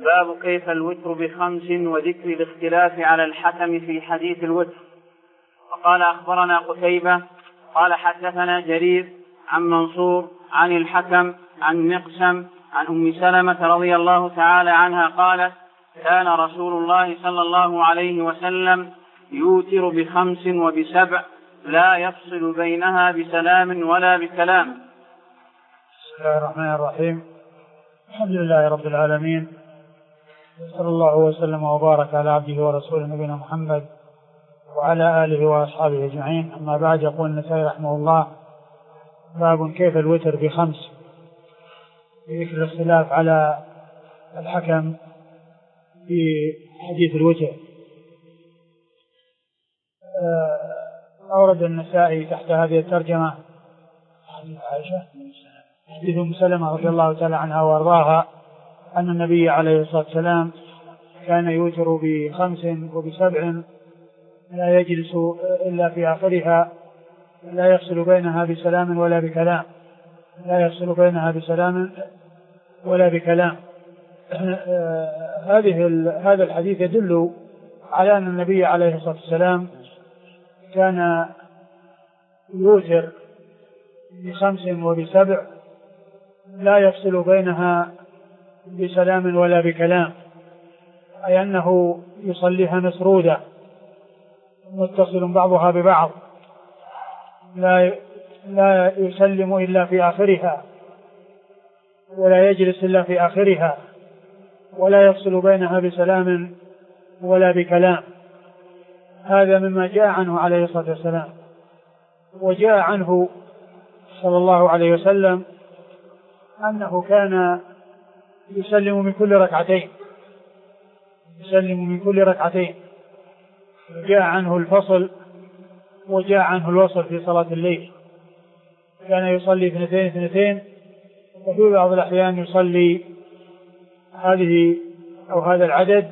باب كيف الوتر بخمس وذكر الاختلاف على الحكم في حديث الوتر. وقال أخبرنا قتيبة قال حدثنا جرير عن منصور عن الحكم عن مقسم عن أم سلمة رضي الله تعالى عنها قالت كان رسول الله صلى الله عليه وسلم يوتر بخمس وبسبع لا يفصل بينها بسلام ولا بكلام. بسم الله الرحمن الرحيم. الحمد لله رب العالمين، صلى الله وسلم وبارك على عبده ورسوله نبينا محمد وعلى آله وأصحابه أجمعين. أما بعد، يقول النسائي رحمه الله: باب كيف الوتر بخمس، ذكر الاختلاف على الحكم في حديث الوتر. أورد النسائي تحت هذه الترجمة حديث عائشة حديث أم سلمة رضي الله تعالى عنها وأرضاها أن النبي عليه الصلاة والسلام كان يوتر بخمس وبسبع لا يجلس إلا في آخرها، لا يفصل بينها بسلام ولا بكلام، لا يفصل بينها بسلام ولا بكلام. هذا الحديث يدل على أن النبي عليه الصلاة والسلام كان يوتر بخمس وبسبع لا يفصل بينها بسلام ولا بكلام، أي أنه يصليها مسرودة متصل بعضها ببعض، لا يسلم إلا في آخرها ولا يجلس إلا في آخرها، ولا يفصل بينها بسلام ولا بكلام. هذا مما جاء عنه عليه الصلاة والسلام. وجاء عنه صلى الله عليه وسلم أنه كان يسلم من كل ركعتين، جاء عنه الفصل وجاء عنه الوصل في صلاة الليل، كان يصلي 2 وفي بعض الأحيان يصلي هذه أو هذا العدد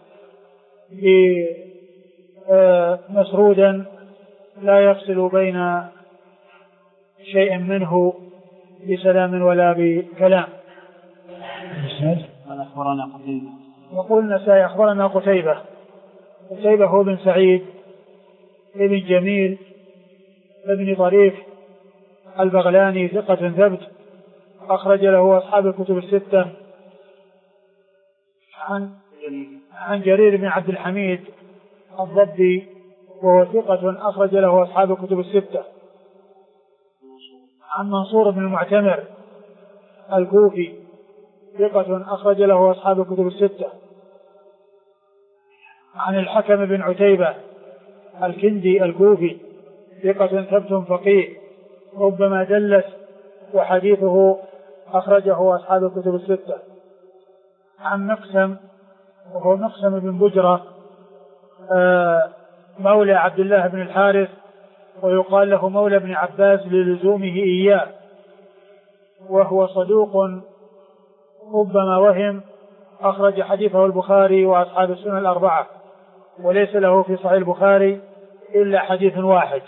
مسرودا لا يفصل بين شيء منه بسلام ولا بكلام. يقول النسائي أخبرنا قتيبة هو بن سعيد ابن جميل ابن طريف البغلاني ثقة ثبت، أخرج له أصحاب الكتب الستة. عن جرير بن عبد الحميد الضبي وهو ثقة، أخرج له أصحاب الكتب الستة. عن منصور بن المعتمر الكوفي ثقة، أخرج له أصحاب الكتب الستة. عن الحكم بن عتيبة الكندي الكوفي ثقة ثبت فقيه ربما دلس، وحديثه أخرجه أصحاب الكتب الستة. عن مقسم وهو مقسم بن بجرة مولى عبد الله بن الحارث، ويقال له مولى ابن عباس للزومه إياه، وهو صدوق ربما وهم، أخرج حديثه البخاري وأصحاب السنن الأربعة، وليس له في صحيح البخاري إلا حديث واحد.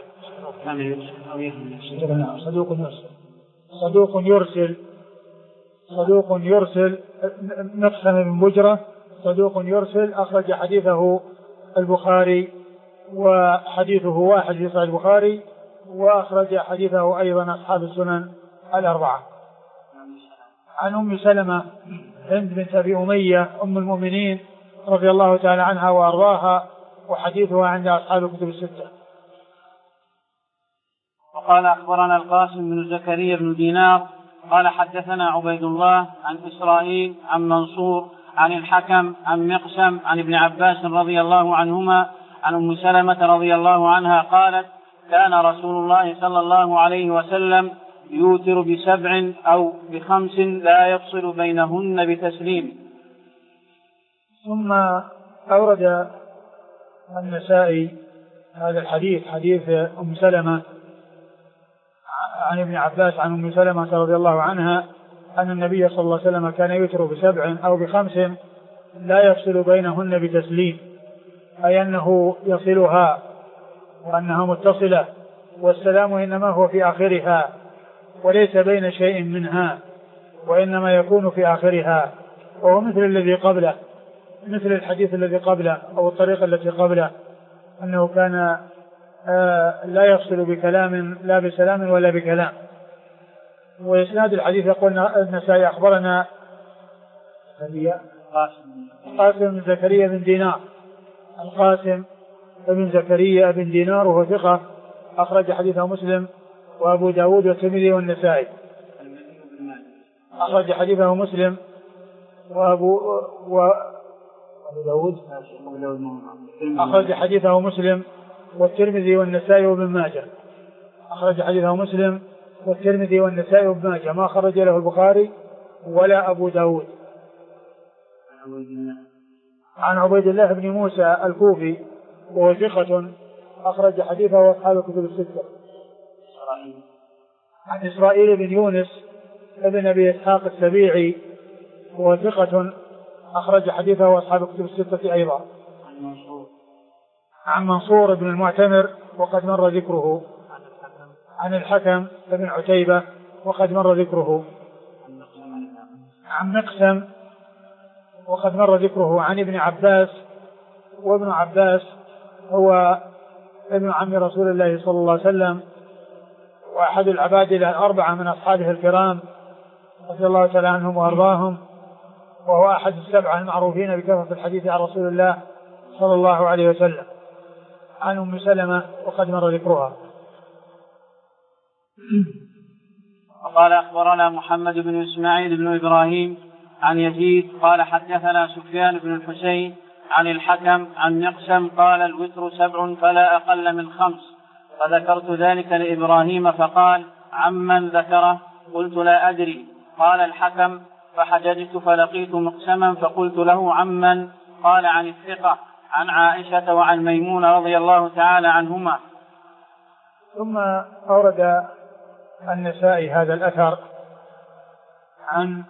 صدوق يرسل مقسم بن بجرة صدوق يرسل، أخرج حديثه البخاري وحديثه واحد في صحيح البخاري، وأخرج حديثه أيضا أصحاب السنن الأربعة. عن أم سلمة هند بنت أبي أمية أم المؤمنين رضي الله تعالى عنها وأرضاها، وحديثها عند أصحاب الكتب الستة. وقال أخبرنا القاسم بن زكريا بن دينار قال حدثنا عبيد الله عن إسرائيل عن منصور عن الحكم عن مقسم عن ابن عباس رضي الله عنهما عن أم سلمة رضي الله عنها قالت كان رسول الله صلى الله عليه وسلم يوتر بسبع أو بخمس لا يفصل بينهن بتسليم. ثم أورد النسائي هذا الحديث، حديث أم سلمة عن ابن عباس عن أم سلمة رضي الله عنها أن النبي صلى الله عليه وسلم كان يوتر بسبع أو بخمس لا يفصل بينهن بتسليم، أي أنه يصلها وأنها متصلة، والسلام إنما هو في آخرها وليس بين شيء منها، وإنما يكون في آخرها، وهو مثل الذي قبله، مثل الحديث الذي قبله أو الطريقة التي قبله، أنه كان لا يفصل بكلام لا بسلام ولا بكلام. وإسناد الحديث يقول النسائي أخبرنا القاسم بن زكريا بن دينار، القاسم بن زكريا بن دينار وهو ثقة أخرج حديثه مسلم وأبو داود والترمذي والنسائي. أخرج حديثه مسلم وأبو داود، أخرج حديثه مسلم والترمذي والنسائي وابن ماجه. أخرج حديثه مسلم والترمذي والنسائي وابن ماجه، ما خرج له البخاري ولا أبو داود. عن عبيد الله بن موسى الكوفي وهو ثقة أخرج حديثه أصحاب الكتب الستة. عن إسرائيل بن يونس ابن أبي إسحاق السبيعي وهو ثقة أخرج حديثه أصحاب الكتب الستة أيضا. عن منصور بن المعتمر وقد مر ذكره. عن الحكم بن عتيبة وقد مر ذكره. عن مقسم وقد مر ذكره. عن ابن عباس، وابن عباس هو ابن عم رسول الله صلى الله عليه وسلم وأحد العباد الأربعة من أصحابه الكرام رضي الله تعالى عنهم وأرضاهم، وهو أحد السبعة المعروفين بكثرة الحديث عن رسول الله صلى الله عليه وسلم. عن أم سلمة وقد مر ذكرها. وقال أخبرنا محمد بن إسماعيل بن إبراهيم عن يزيد قال حدثنا سفيان بن الحسين عن الحكم عن مقسم قال الوتر 7 فلا أقل من 5، فذكرت ذلك لإبراهيم فقال عمن ذكره؟ قلت لا أدري. قال الحكم فحججت فلقيت مقسما فقلت له عمن؟ قال عن الثقة عن عائشة وعن ميمونة رضي الله تعالى عنهما. ثم أورد النسائي هذا الأثر عن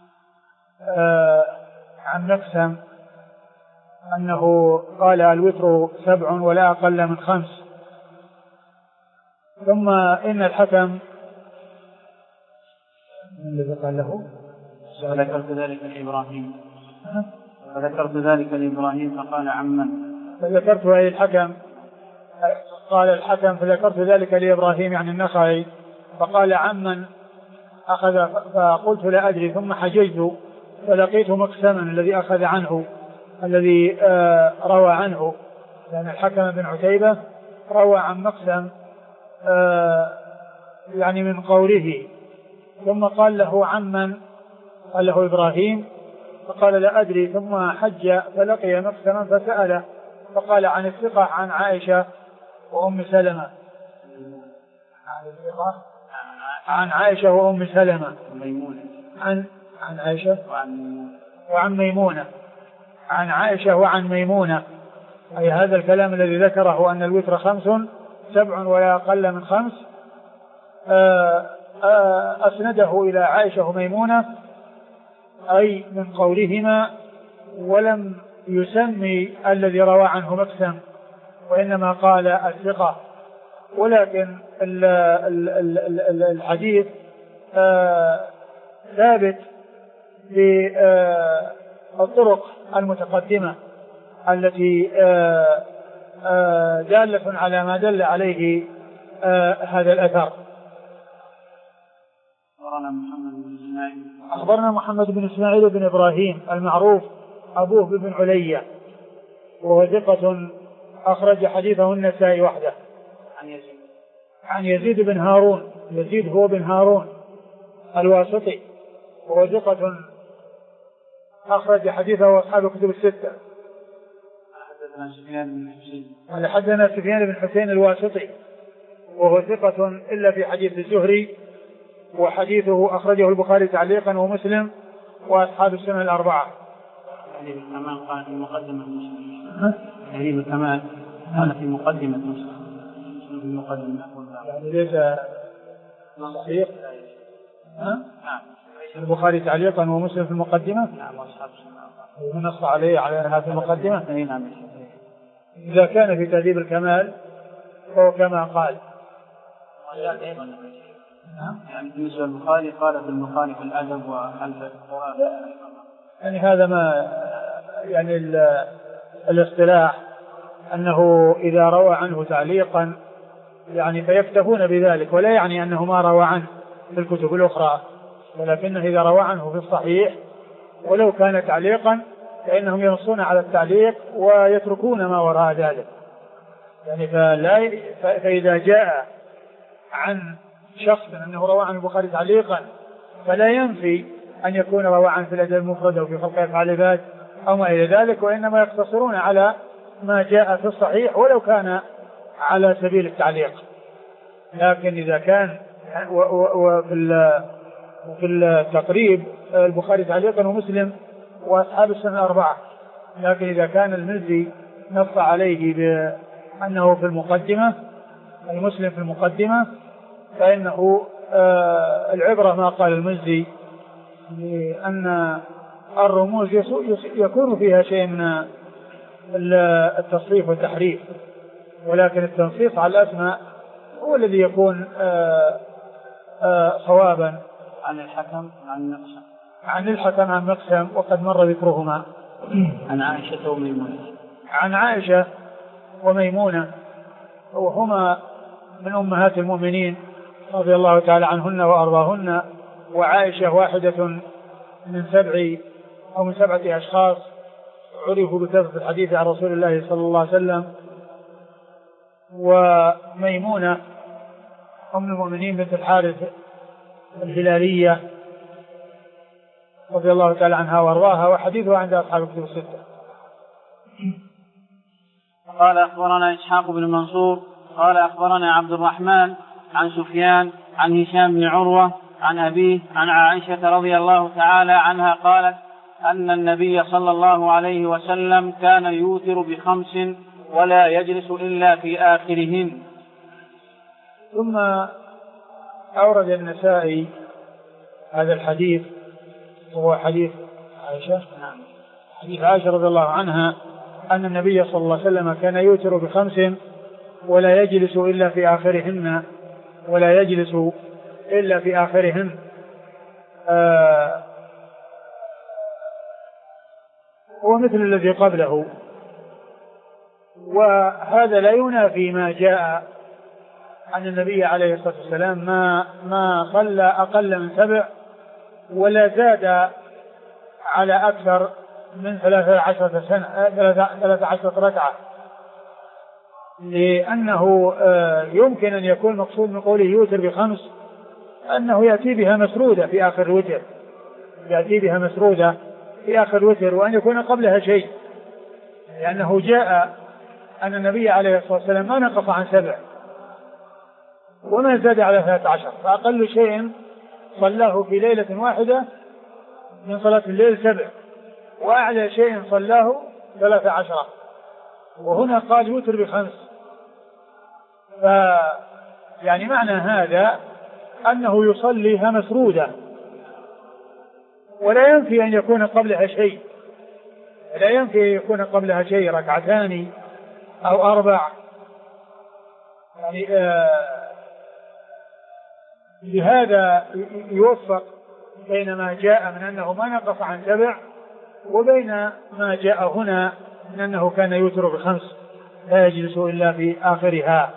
مقسم أنه قال الوتر 7 ولا أقل من 5. ثم إن الحكم الذي قال له فذكرت ذلك لإبراهيم فقال عمن؟ فذكرته أي الحكم، قال الحكم فذكرت ذلك لإبراهيم يعني النخعي فقال عمن أخذ؟ فقلت لا أدري. ثم حججت فلقيت مقسما الذي أخذ عنه الذي روى عنه، لأن الحكم بن عتيبة روى عن مقسم يعني من قوله. ثم قال له عمن؟ قال له إبراهيم فقال لا أدري. ثم حج فلقي مقسما فسأله فقال عن الثقة عن عائشة وأم سلمة. عن عائشة وأم سلمة عن عائشة وعن ميمونة. عن عائشة وعن ميمونة، أي هذا الكلام الذي ذكره أن الوتر 5 7 ولا أقل من 5 أسنده إلى عائشة وميمونة أي من قولهما، ولم يسمي الذي روى عنه مقسم وإنما قال الثقة. ولكن الحديث ثابت بالطرق المتقدمة التي دالة على ما دل عليه هذا الأثر. أخبرنا محمد بن إسماعيل بن إبراهيم المعروف أبوه بن علية وهو ثقة أخرج حديثه النسائي وحده. عن يزيد بن هارون، يزيد هو بن هارون الواسطي وهو ثقة أخرج حديثه أصحاب الكتب الستة. حدثنا سفيان بن حسين الواسطي وهو ثقة إلا في حديث الزهري، وحديثه أخرجه البخاري تعليقا ومسلم وأصحاب السنن الأربعة. تهذيب الكمال قال في مقدمة مسلم. تهذيب الكمال قال في مقدمة مسلم. يعني ليس صحيح. البخاري تعليقا ومسلم في المقدمة. نعم وأصحاب السنن الأربعة. ونص عليه على أنها في المقدمة. نعم. إذا كان في تهذيب الكمال فهو كما قال. يعني بالنسبة للبخاري قال في البخاري في الأدب وخلف القرآن. يعني هذا ما يعني الاصطلاح أنه إذا روى عنه تعليقا يعني فيكتفون بذلك، ولا يعني أنه ما روى عنه في الكتب الأخرى، ولكنه إذا روى عنه في الصحيح ولو كان تعليقا فإنهم ينصون على التعليق ويتركون ما وراء ذلك. يعني فإذا جاء عن شخص أنه روى عن البخاري تعليقا فلا ينفي أن يكون روى عن في الأدب المفرد أو في خلق أفعال العباد أو ما إلى ذلك، وإنما يقتصرون على ما جاء في الصحيح ولو كان على سبيل التعليق. لكن إذا كان وفي التقريب البخاري تعليقا ومسلم وأصحاب السنة 4، لكن إذا كان المزي نص عليه بأنه في المقدمة المسلم في المقدمة فإنه العبرة ما قال المزي، لأن الرموز يكون فيها شيء من التصريف والتحريف، ولكن التنصيص على الأسماء هو الذي يكون صوابا. عن الحكم عن مقسم وقد مر ذكرهما. عن عائشة وميمونة. عن عائشة وميمونة وهما من أمهات المؤمنين رضي الله تعالى عنهن وأرضاهن، وعائشة واحدة من 7 أشخاص عرفوا بكثرة الحديث عن رسول الله صلى الله عليه وسلم. وميمونة أم المؤمنين بنت الحارث الهلالية رضي الله تعالى عنها وارضاها، وحديثها عند أصحاب الكتب الستة. قال أخبرنا إسحاق بن منصور قال أخبرنا عبد الرحمن عن سفيان عن هشام بن عروة عن أبيه عن عائشة رضي الله تعالى عنها قالت أن النبي صلى الله عليه وسلم كان يوتر ب5 ولا يجلس إلا في آخرهن. ثم أورد النسائي هذا الحديث وهو حديث عائشة. حديث عائشة رضي الله عنها أن النبي صلى الله عليه وسلم كان يوتر ب5 ولا يجلس إلا في آخرهن ومثل الذي قبله، وهذا لا ينافي ما جاء عن النبي عليه الصلاة والسلام ما صلى أقل من 7 ولا زاد على أكثر من 13 ركعة، لأنه يمكن أن يكون مقصود من قوله يوتر ب5 أنه يأتي بها مسرودة في آخر الوتر، وأن يكون قبلها شيء، لأنه جاء أن النبي عليه الصلاة والسلام ما نقص عن 7 وما زاد على 13، فأقل شيء صلاه في ليلة واحدة من صلاة الليل 7، وأعلى شيء صلاه 13، وهنا قال يوتر ب5. يعني معنى هذا أنه يصليها مسرودة، ولا ينفي أن يكون قبلها شيء، 2 أو 4. يعني لهذا يوفق بين ما جاء من أنه ما نقص عن 7 وبين ما جاء هنا من أنه كان يوتر ب5 لا يجلس إلا في آخرها.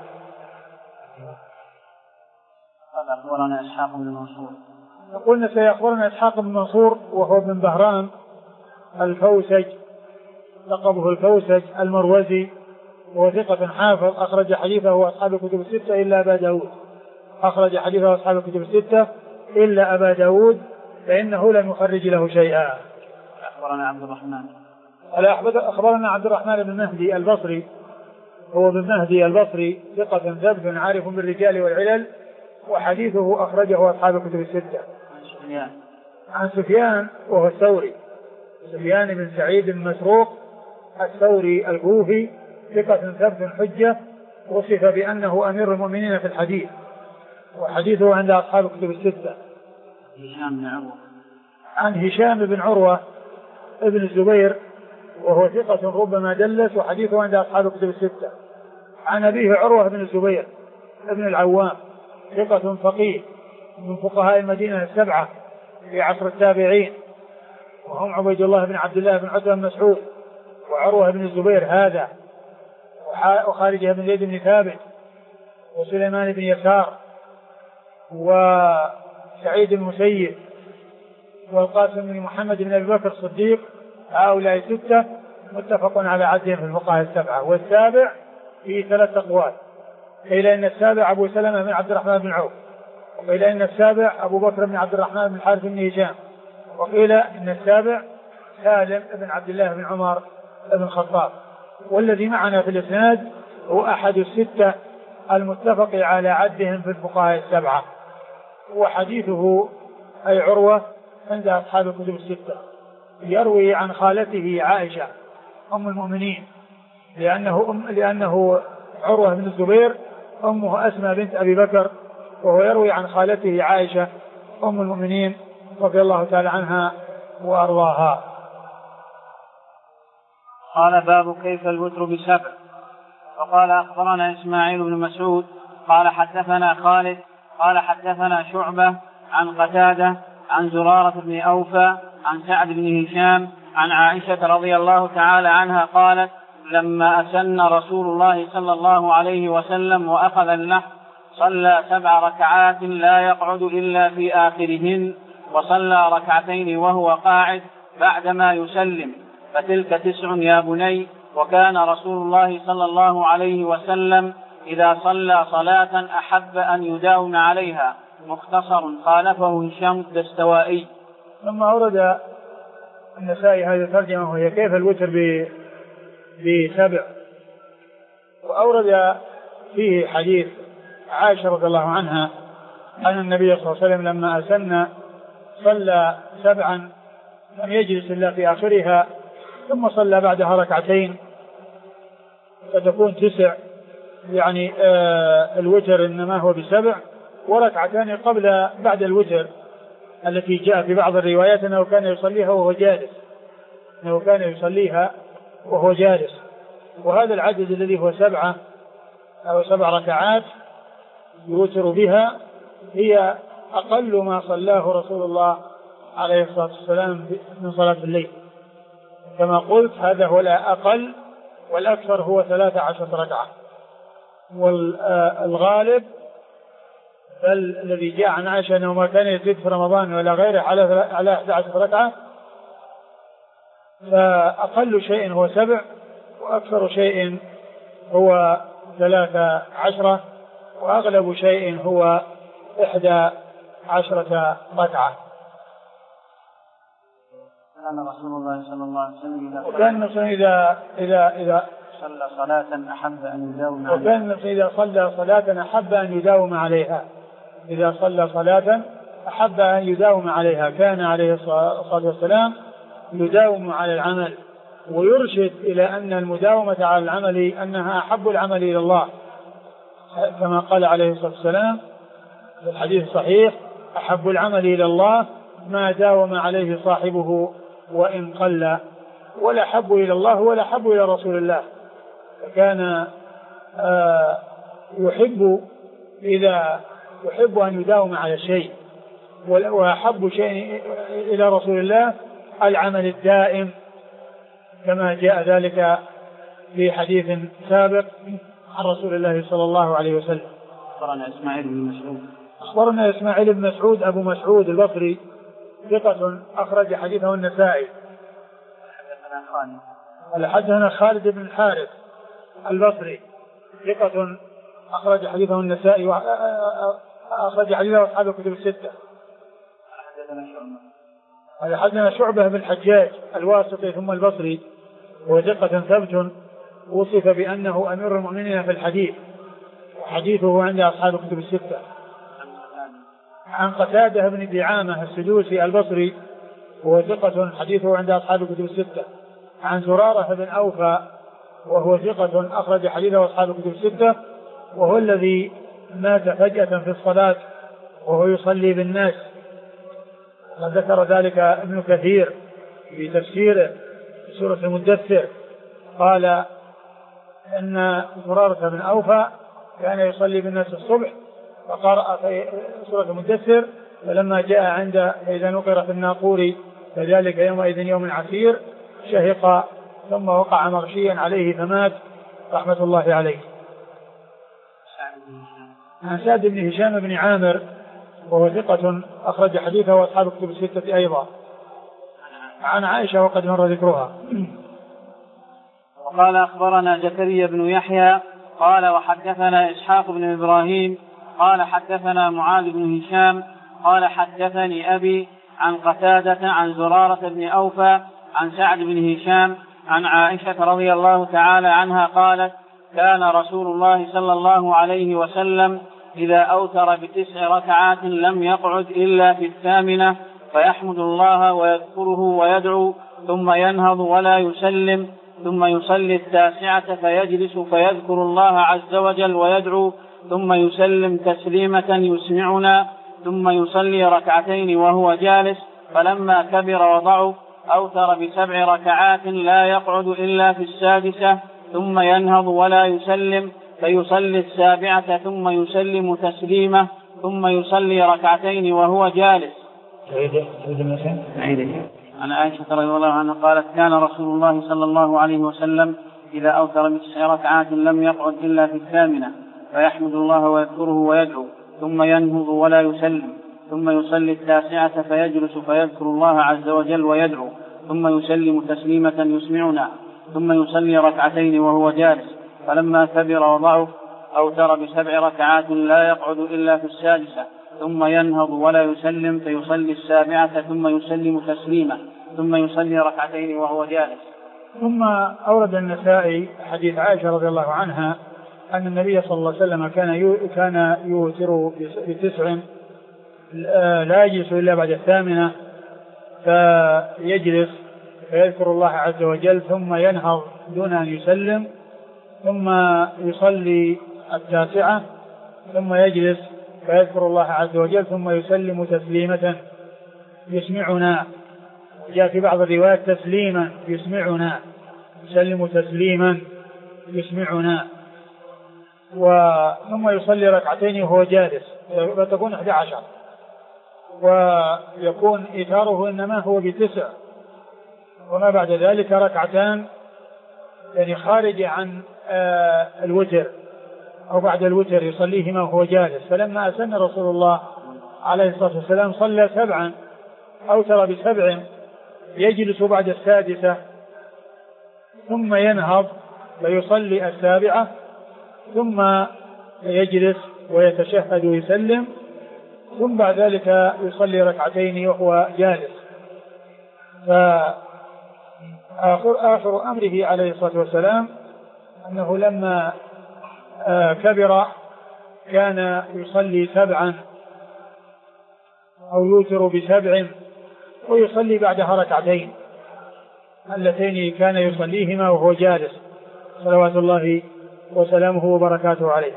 قال أخبرنا إسحاق بن منصور. قلنا سيخبرنا إسحاق بن منصور وهو بن بهرام الفوسج، لقبه الفوسج المروزي، وهو ثقة حافظ أخرج حديثه أصحاب الكتب الستة إلا أبا داود، فإنه لم يخرج له شيئا. أخبرنا عبد الرحمن بن مهدي البصري، هو بن مهدي البصري ثقة ثبت عارف بالرجال والعلل، وحديثه أخرجه أصحاب الكتب الستة. عن سفيان وهو الثوري، سفيان بن سعيد المسروق الثوري الكوفي، ثقة ثبت حجة، وصف بأنه أمير المؤمنين في الحديث، وحديثه عند أصحاب الكتب الستة. عن هشام بن عروة ابن الزبير، وهو ثقة ربما دلس، وحديثه عند أصحاب الكتب الستة. عن أبيه عروة بن الزبير ابن العوام، ثقة فقيه من فقهاء المدينة 7 في عصر التابعين، وهم عبيد الله بن عبد الله بن عتبة بن مسعود وعروة بن الزبير هذا وخارجة بن زيد بن ثابت وسليمان بن يسار وسعيد المسيب والقاسم بن محمد بن أبي بكر الصديق. هؤلاء 6 متفق على عدهم في الفقهاء 7. والسابع في 3 أقوال، قيل إن السابع أبو سلمة بن عبد الرحمن بن عوف، وقيل إن السابع أبو بكر بن عبد الرحمن بن الحارث بن هشام، وقيل إن السابع سالم بن عبد الله بن عمر بن الخطاب. والذي معنا في الإسناد هو أحد 6 المتفق على عدهم في الفقهاء 7، وحديثه أي عروة عند أصحاب الكتب 6. يروي عن خالته عائشة أم المؤمنين، لأنه عروة بن الزبير أمه أسماء بنت أبي بكر، وهو يروي عن خالته عائشة أم المؤمنين رضي الله تعالى عنها وأرضاها. قال باب كيف الوتر ب7. وقال أخبرنا إسماعيل بن مسعود قال حدثنا خالد قال حدثنا شعبة عن قتادة عن زرارة بن أوفى عن سعد بن هشام عن عائشة رضي الله تعالى عنها قالت: لما أسن رسول الله صلى الله عليه وسلم وأخذ النحر صلى 7 ركعات لا يقعد إلا في آخرهن، وصلى 2 ركعتين وهو قاعد بعدما يسلم، فتلك 9 يا بني. وكان رسول الله صلى الله عليه وسلم إذا صلى صلاة أحب أن يداوم عليها. مختصر خالفه هشام الدستوائي. ثم أورد النسائي هذه الترجمة وهي كيف الوتر ب7، وأورد فيه حديث عائشة رضي الله عنها أن النبي صلى الله عليه وسلم لما أسن صلى 7 لم يجلس إلا في آخرها، ثم صلى بعدها 2 ركعتين فتكون 9. يعني الوتر إنما هو ب7، وركعتان بعد الوتر التي جاء في بعض الروايات أنه كان يصليها وهو جالس. وهذا العدد الذي هو 7 أو 7 ركعات يوتر بها هي أقل ما صلاه رسول الله عليه الصلاة والسلام من صلاة الليل. كما قلت هذا هو الأقل، والأكثر هو 13 ركعة. والغالب بل الذي جاء عن عائشة أنه ما كان يزيد في رمضان ولا غيره على 11 ركعة، فأقل شيء هو 7 وأكثر شيء هو 13، وأغلب شيء هو 11 ركعة. كان رسول الله صلى الله عليه وسلم إذا صلى صلاة أحب أن يداوم عليها، وكان إذا صلى صلاة أحب أن يداوم عليها، إذا صلى صلاة أحب أن يداوم عليها. كان عليه الصلاة والسلام يداوم على العمل، ويرشد إلى أن المداومة على العمل أنها أحب العمل إلى الله، كما قال عليه الصلاة والسلام في الحديث الصحيح: أحب العمل إلى الله ما داوم عليه صاحبه وإن قل، ولا حب إلى الله ولا حب إلى رسول الله. فكان يحب أن يداوم على شيء، وأحب شيء إلى رسول الله العمل الدائم، كما جاء ذلك في حديث سابق عن رسول الله صلى الله عليه وسلم. أخبرنا إسماعيل بن مسعود أبو مسعود البصري ثقة أخرج حديثه النسائي. حدثنا خالد بن الحارث البصري ثقة أخرج حديثه النسائي وأخرج حديثه أصحاب الكتب 6. حدثنا شعبة بن الحجاج الواسطي ثم البصري، وثقة ثبت وصف بأنه أمير المؤمنين في الحديث، وحديثه عند أصحاب الكتب 6. عن قتادة بن دعامة السدوسي البصري وهو ثقة حديثه عند أصحاب الكتب 6. عن زرارة بن أوفى وهو ثقة أخرج حديثه أصحاب الكتب 6، وهو الذي مات فجأة في الصلاة وهو يصلي بالناس. وذكر ذلك ابن كثير في تفسيره في سورة المدثر، قال إن زرارة بن أوفى كان يصلي بالناس الصبح فقرأ في سورة المدثر، فلما جاء عند فإذا نقر في الناقور فذلك يومئذ يوم عسير، شهق ثم وقع مغشيا عليه فمات رحمة الله عليه. عن سعد بن هشام بن عامر وهو ثقة أخرج حديثه وأصحاب الكتب الستة أيضا. عن عائشة وقد مر ذكرها. وقال أخبرنا زكريا بن يحيى قال وحدثنا إسحاق بن إبراهيم قال حدثنا معاذ بن هشام قال حدثني أبي عن قتادة عن زرارة بن أوفى عن سعد بن هشام عن عائشة رضي الله تعالى عنها قالت كان رسول الله صلى الله عليه وسلم إذا أوتر ب9 ركعات لم يقعد إلا في 8 فيحمد الله ويذكره ويدعو ثم ينهض ولا يسلم ثم يصلي 9 فيجلس فيذكر الله عز وجل ويدعو ثم يسلم تسليمة يسمعنا ثم يصلي 2 ركعتين وهو جالس فلما كبر وضعف أوتر ب7 ركعات لا يقعد إلا في 6 ثم ينهض ولا يسلم فيصلي 7 ثم يسلم تسليمة ثم يصلي 2 ركعتين وهو جالس. عن عائشة رضي الله عنها قالت كان رسول الله صلى الله عليه وسلم إذا أوتر ب9 ركعات لم يقعد إلا في 8 فيحمد الله ويذكره ويدعو ثم ينهض ولا يسلم ثم يصلي 9 فيجلس فيذكر الله عز وجل ويدعو ثم يسلم تسليمة يسمعنا ثم يصلي 2 ركعتين وهو جالس فلما كبر وضعف أوتر ب7 ركعات لا يقعد إلا في 6 ثم ينهض ولا يسلم فيصلي 7 ثم يسلم تسليمة ثم يصلي 2 ركعتين وهو جالس. ثم أورد النسائي حديث عائشة رضي الله عنها أن النبي صلى الله عليه وسلم كان يوتر ب9 لا يجلس إلا بعد 8 فيجلس فيذكر الله عز وجل ثم ينهض دون أن يسلم ثم يصلي 9 ثم يجلس فيذكر الله عز وجل ثم يسلم تسليمة يسمعنا. جاء في بعض الروايات تسليما يسمعنا يسلم تسليما يسمعنا ثم يصلي 2 ركعتين وهو جالس فتكون 11 ويكون إيثاره إنما هو ب9 وما بعد ذلك 2 ركعتان يعني خارج عن الوتر أو بعد الوتر يصليهما وهو جالس. فلما أسن رسول الله عليه الصلاة والسلام صلى 7 أوتر ب7 يجلس بعد 6 ثم ينهض فيصلي 7 ثم يجلس ويتشهد ويسلم ثم بعد ذلك يصلي 2 ركعتين وهو جالس. فآخر أمره عليه الصلاة والسلام أنه لما كبر كان يصلي 7 أو يوتر ب7 ويصلي بعدها 2 ركعتين اللتين كان يصليهما وهو جالس صلوات الله وسلامه وبركاته عليه.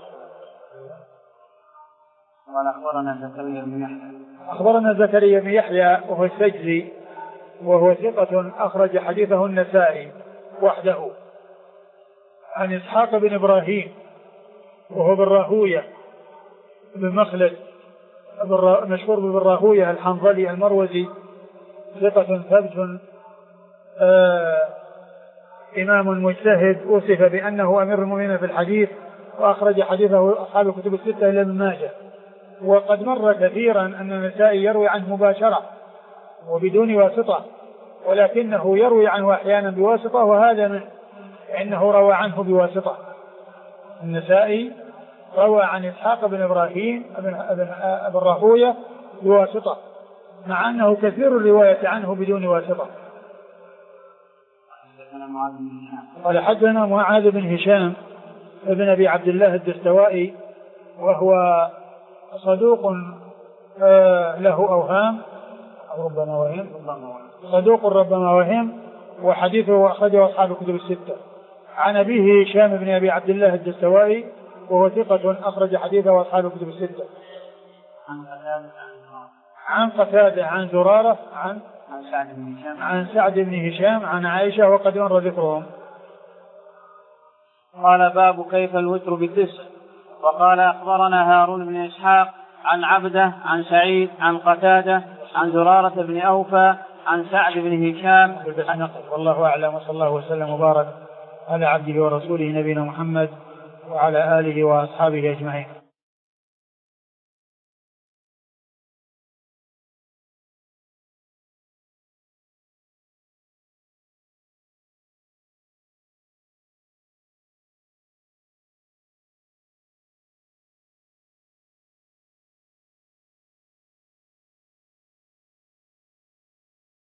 أخبرنا زكريا بن يحيى وهو السجزي وهو ثقة أخرج حديثه النسائي وحده. عن إسحاق بن إبراهيم وهو بن راهوية بن مخلد مشهور بن راهوية الحنظلي المروزي ثقة ثبت إمام مجتهد وصف بأنه أمير المؤمنين في الحديث وأخرج حديثه أصحاب الكتب الستة إلا ابن ماجه. وقد مر كثيرا أن النسائي يروي عنه مباشرة وبدون واسطة ولكنه يروي عنه أحيانا بواسطة وهذا من إنه روى عنه بواسطة. النسائي روى عن إسحاق بن إبراهيم بن راهوية بواسطة مع أنه كثير الرواية عنه بدون واسطة. قال حدثنا معاذ بن هشام ابن أبي عبد الله الدستوائي وهو صدوق له أوهام أو ربما وهم صدوق ربما وهم وحديثه أخرجه أصحاب الكتب الستة. عن أبيه هشام بن أبي عبد الله الدستوائي وهو ثقة أخرج حديثه أصحاب الكتب الستة. عن قتادة عن زرارة عن سعد بن هشام عن عائشة وقد مر ذكرهم. قال باب كيف الوتر ب9. وقال أخبرنا هارون بن إسحاق عن عبده عن سعيد عن قتادة عن زرارة بن أوفى عن سعد بن هشام. والله أعلم، وصلى الله وسلم وبارك على عبده ورسوله نبينا محمد وعلى آله وأصحابه أجمعين.